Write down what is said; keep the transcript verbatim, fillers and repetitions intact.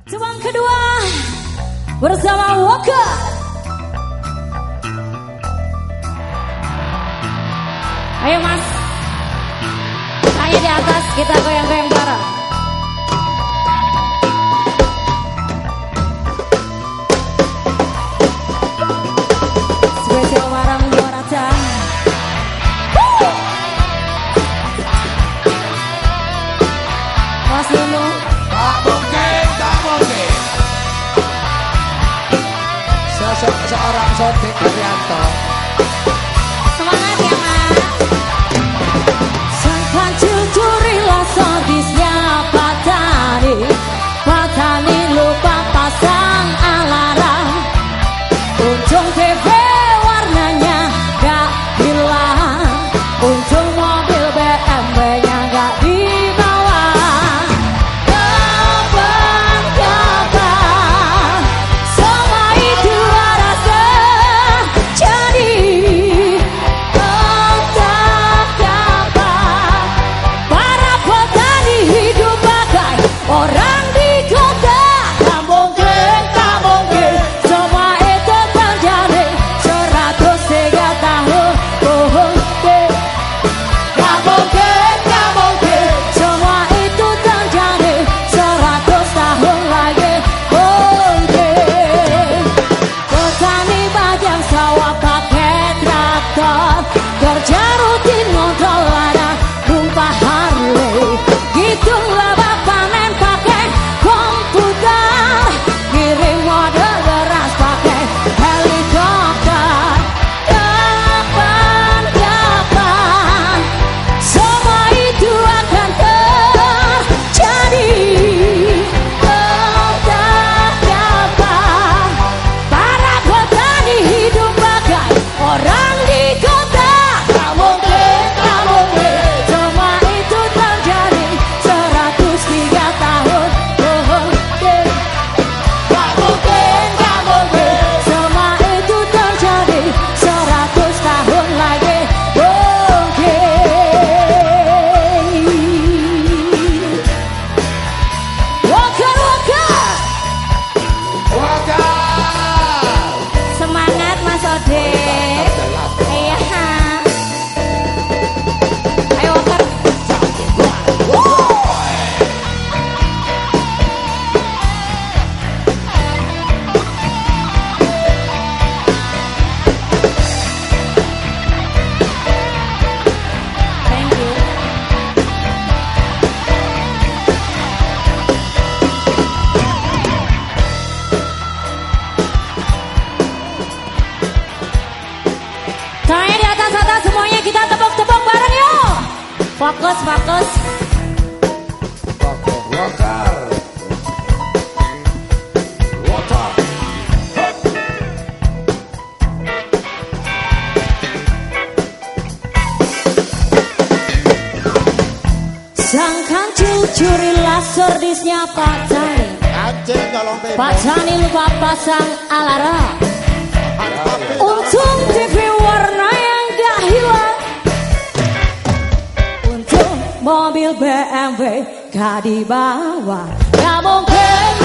Cubang kedua bersama Woka. Ayo mas, tangannya di atas, kita goyang-goyang bareng. Spesial bareng juara can. Mas Nunu. Tak mungkin, tak mungkin. Se Seorang Sodik Haryanto. Semangat ya mas. Sang kancil curi losor di siapa tadi. Patani lupa pasang alarm. Untung T V warnanya gak hilang. Untung mobil B M W-nya gak dibawa. Kapan-kapan semua itu ada terjadi. Entah kapan para petani hidup bagai orang di kota. Tak mungkin, tak mungkin semua itu terjadi. Seratus tiga tahun bohong. Tak mungkin, tak mungkin semua itu terjadi. Seratus tahun lagi mungkin. Petani bajang sawah pakai traktor, kerja rutin ngontol ladang rumpah Harley. Gitulah bapak panen pakai komputer, kirim model beras pakai helikopter. Kapan-kapan semua itu akan terjadi. Entah kapan para petani hidup bagai orang di kota. Tak mungkin, tak mungkin semua itu terjadi. Seratus tiga tahun bohong. Tak mungkin, tak mungkin semua itu terjadi. Seratus tahun lagi mungkin. Woka, woka. Waka. Semangat Mas Ode. Iya. Ayo Woka. Thank you. Tangannya di atas atas semuanya, kita tepuk-tepuk bareng yuk. Fokus, fokus. Waka. Waka. Waka. Sang kancil curi laser disnya Pak Tani. Anjing nyolong T V. Pak Tani lupa pasang alarm. Untung T V warna yang gak hilang. Untung mobil B M W gak dibawa. Gak mungkin,